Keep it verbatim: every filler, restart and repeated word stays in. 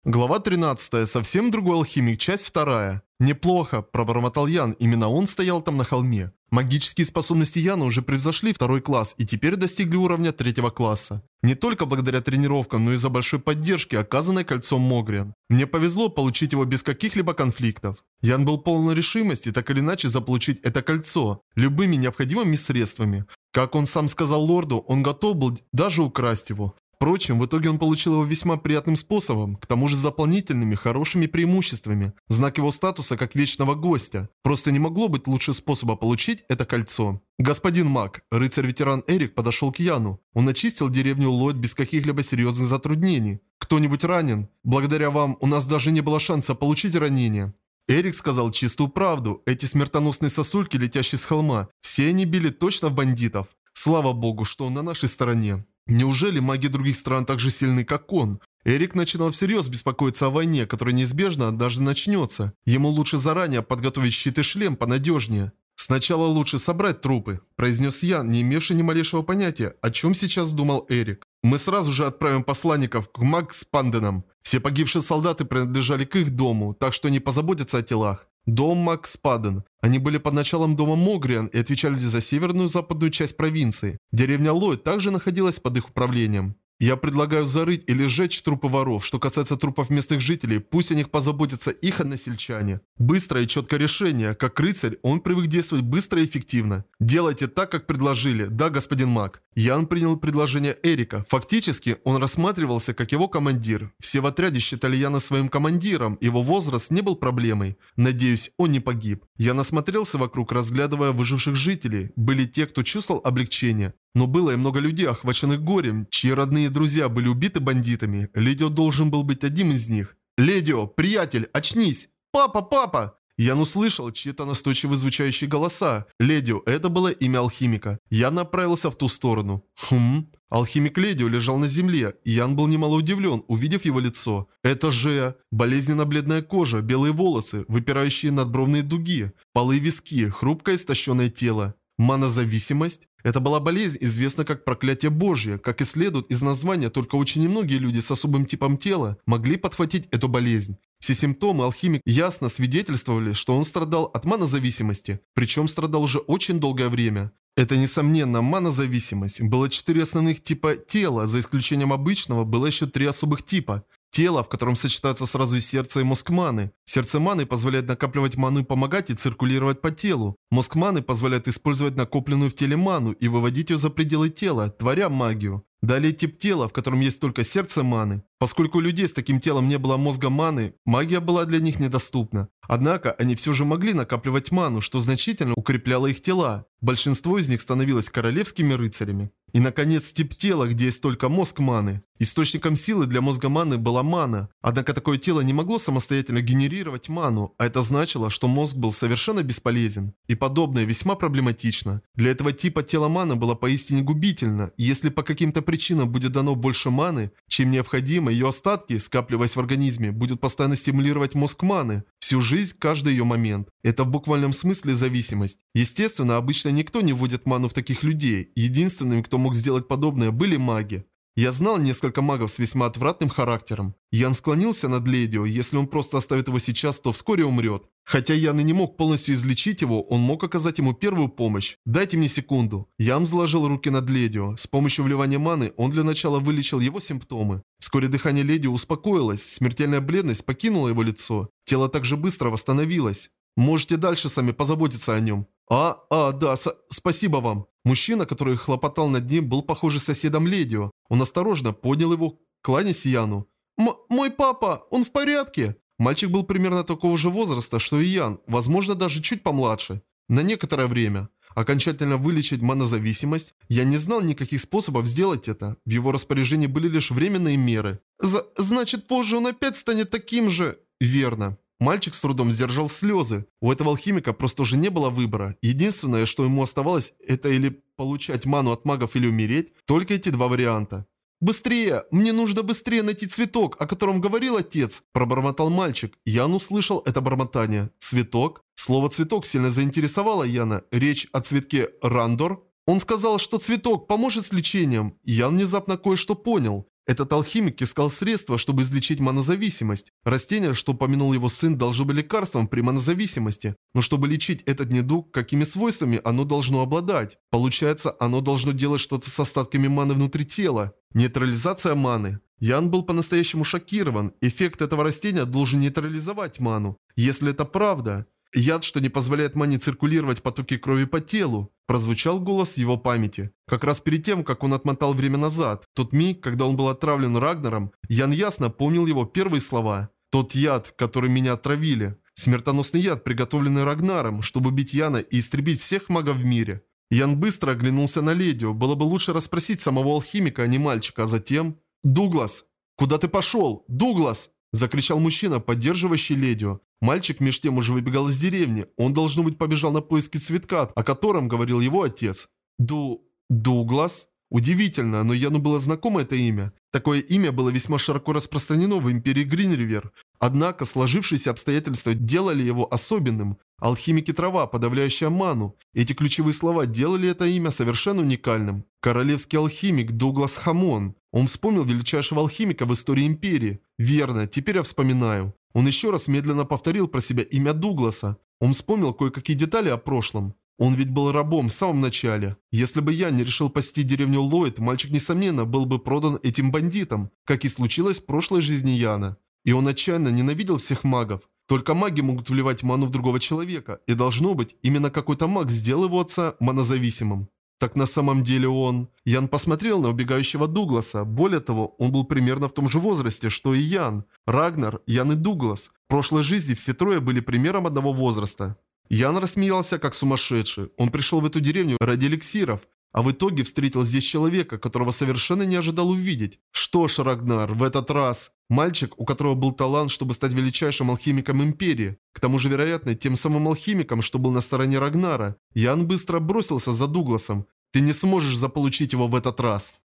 Глава тринадцатая. Совсем другой алхимик. Часть вторая. «Неплохо», – пробормотал Ян. Именно он стоял там на холме. Магические способности Яна уже превзошли второй класс и теперь достигли уровня третьего класса. Не только благодаря тренировкам, но и за большой поддержки, оказанной кольцом Могриан. Мне повезло получить его без каких-либо конфликтов. Ян был полон решимости так или иначе заполучить это кольцо любыми необходимыми средствами. Как он сам сказал лорду, он готов был даже украсть его. Впрочем, в итоге он получил его весьма приятным способом, к тому же с дополнительными хорошими преимуществами. Знак его статуса как вечного гостя. Просто не могло быть лучше способа получить это кольцо. «Господин маг», рыцарь-ветеран Эрик подошел к Яну. Он очистил деревню Ллойд без каких-либо серьезных затруднений. «Кто-нибудь ранен? Благодаря вам у нас даже не было шанса получить ранение». Эрик сказал чистую правду. Эти смертоносные сосульки, летящие с холма, все они били точно в бандитов. Слава богу, что он на нашей стороне. Неужели маги других стран так же сильны, как он? Эрик начинал всерьез беспокоиться о войне, которая неизбежно однажды начнется. Ему лучше заранее подготовить щит и шлем понадежнее. «Сначала лучше собрать трупы», – произнес Ян, не имевший ни малейшего понятия, о чем сейчас думал Эрик. «Мы сразу же отправим посланников к Магспанденам. Все погибшие солдаты принадлежали к их дому, так что они позаботятся о телах. Дом Магспаден. Они были под началом дома Могриан и отвечали за северную и западную часть провинции. Деревня Ллойд также находилась под их управлением. Я предлагаю зарыть или сжечь трупы воров. Что касается трупов местных жителей, пусть о них позаботятся их односельчане. Быстрое и четкое решение. Как рыцарь, он привык действовать быстро и эффективно. Делайте так, как предложили. Да, господин маг». Ян принял предложение Эрика. Фактически, он рассматривался как его командир. Все в отряде считали Яна своим командиром, его возраст не был проблемой. Надеюсь, он не погиб. Ян осмотрелся вокруг, разглядывая выживших жителей. Были те, кто чувствовал облегчение. Но было и много людей, охваченных горем, чьи родные друзья были убиты бандитами. Ледио должен был быть одним из них. «Ледио, приятель, очнись!» «Папа, папа!» Ян услышал чьи-то настойчиво звучащие голоса. Ледио, это было имя алхимика. Ян направился в ту сторону. Хм. Алхимик Ледио лежал на земле, и Ян был немало удивлен, увидев его лицо. Это же болезненно-бледная кожа, белые волосы, выпирающие надбровные дуги, полые виски, хрупкое истощенное тело. Манозависимость? Это была болезнь, известна как проклятие Божье. Как и следует из названия, только очень немногие люди с особым типом тела могли подхватить эту болезнь. Все симптомы алхимик ясно свидетельствовали, что он страдал от манозависимости, причем страдал уже очень долгое время. Это, несомненно, манозависимость. Было четыре основных типа тела, за исключением обычного было еще три особых типа. Тело, в котором сочетаются сразу и сердце, и мозг маны. Сердце маны позволяет накапливать ману и помогать ей циркулировать по телу. Мозг маны позволяет использовать накопленную в теле ману и выводить ее за пределы тела, творя магию. Далее тип тела, в котором есть только сердце маны. Поскольку у людей с таким телом не было мозга маны, магия была для них недоступна. Однако они все же могли накапливать ману, что значительно укрепляло их тела. Большинство из них становилось королевскими рыцарями. И, наконец, тип тела, где есть только мозг маны. Источником силы для мозга маны была мана. Однако такое тело не могло самостоятельно генерировать ману, а это значило, что мозг был совершенно бесполезен. И подобное весьма проблематично. Для этого типа тела мана было поистине губительно, и если по каким-то причинам будет дано больше маны, чем необходимо, ее остатки, скапливаясь в организме, будут постоянно стимулировать мозг маны. Всю жизнь, каждый ее момент. Это в буквальном смысле зависимость. Естественно, обычно никто не вводит ману в таких людей. Единственными, кто мог сделать подобное, были маги. Я знал несколько магов с весьма отвратным характером. Ян склонился над Ледио, если он просто оставит его сейчас, то вскоре умрет. Хотя Ян и не мог полностью излечить его, он мог оказать ему первую помощь. «Дайте мне секунду». Ян заложил руки над Ледио. С помощью вливания маны он для начала вылечил его симптомы. Вскоре дыхание Ледио успокоилось, смертельная бледность покинула его лицо. Тело также быстро восстановилось. Можете дальше сами позаботиться о нем. А, а, да, с спасибо вам. Мужчина, который хлопотал над ним, был похож соседом Ледио. Он осторожно поднял его, кланясь Яну. М «Мой папа, он в порядке?» Мальчик был примерно такого же возраста, что и Ян, возможно, даже чуть помладше. На некоторое время. Окончательно вылечить манозависимость, я не знал никаких способов сделать это. В его распоряжении были лишь временные меры. З «Значит, позже он опять станет таким же...» «Верно». Мальчик с трудом сдержал слезы. У этого алхимика просто уже не было выбора. Единственное, что ему оставалось, это или получать ману от магов, или умереть. Только эти два варианта. «Быстрее! Мне нужно быстрее найти цветок, о котором говорил отец!» – пробормотал мальчик. Ян услышал это бормотание. «Цветок?» Слово «цветок» сильно заинтересовало Яна. Речь о цветке Рандор. Он сказал, что цветок поможет с лечением. Ян внезапно кое-что понял. Этот алхимик искал средства, чтобы излечить манозависимость. Растение, что упомянул его сын, должно быть лекарством при манозависимости. Но чтобы лечить этот недуг, какими свойствами оно должно обладать? Получается, оно должно делать что-то с остатками маны внутри тела. Нейтрализация маны. Ян был по-настоящему шокирован. Эффект этого растения должен нейтрализовать ману. Если это правда... Яд, что не позволяет мане циркулировать потоки крови по телу. Прозвучал голос в его памяти. Как раз перед тем, как он отмотал время назад, тот миг, когда он был отравлен Рагнаром, Ян ясно помнил его первые слова. Тот яд, который меня отравили. Смертоносный яд, приготовленный Рагнаром, чтобы убить Яна и истребить всех магов в мире. Ян быстро оглянулся на Ледио. Было бы лучше расспросить самого алхимика, а не мальчика, а затем... «Дуглас! Куда ты пошел? Дуглас!» Закричал мужчина, поддерживающий Ледио. Мальчик меж тем уже выбегал из деревни. Он, должно быть, побежал на поиски цветка, о котором говорил его отец. Ду... Дуглас? Удивительно, но Яну было знакомо это имя. Такое имя было весьма широко распространено в империи Гринривер. Однако сложившиеся обстоятельства делали его особенным. Алхимики трава, подавляющая ману. Эти ключевые слова делали это имя совершенно уникальным. Королевский алхимик Дуглас Хамон. Он вспомнил величайшего алхимика в истории империи. Верно, теперь я вспоминаю. Он еще раз медленно повторил про себя имя Дугласа. Он вспомнил кое-какие детали о прошлом. Он ведь был рабом в самом начале. Если бы я не решил посетить деревню Ллойд, мальчик, несомненно, был бы продан этим бандитам, как и случилось в прошлой жизни Яна. И он отчаянно ненавидел всех магов. Только маги могут вливать ману в другого человека, и должно быть, именно какой-то маг сделал его отца манозависимым. Так на самом деле он... Ян посмотрел на убегающего Дугласа. Более того, он был примерно в том же возрасте, что и Ян. Рагнар, Ян и Дуглас. В прошлой жизни все трое были примером одного возраста. Ян рассмеялся как сумасшедший. Он пришел в эту деревню ради эликсиров, а в итоге встретил здесь человека, которого совершенно не ожидал увидеть. Что ж, Рагнар, в этот раз... Мальчик, у которого был талант, чтобы стать величайшим алхимиком Империи. К тому же, вероятно, тем самым алхимиком, что был на стороне Рагнара. Ян быстро бросился за Дугласом. «Ты не сможешь заполучить его в этот раз».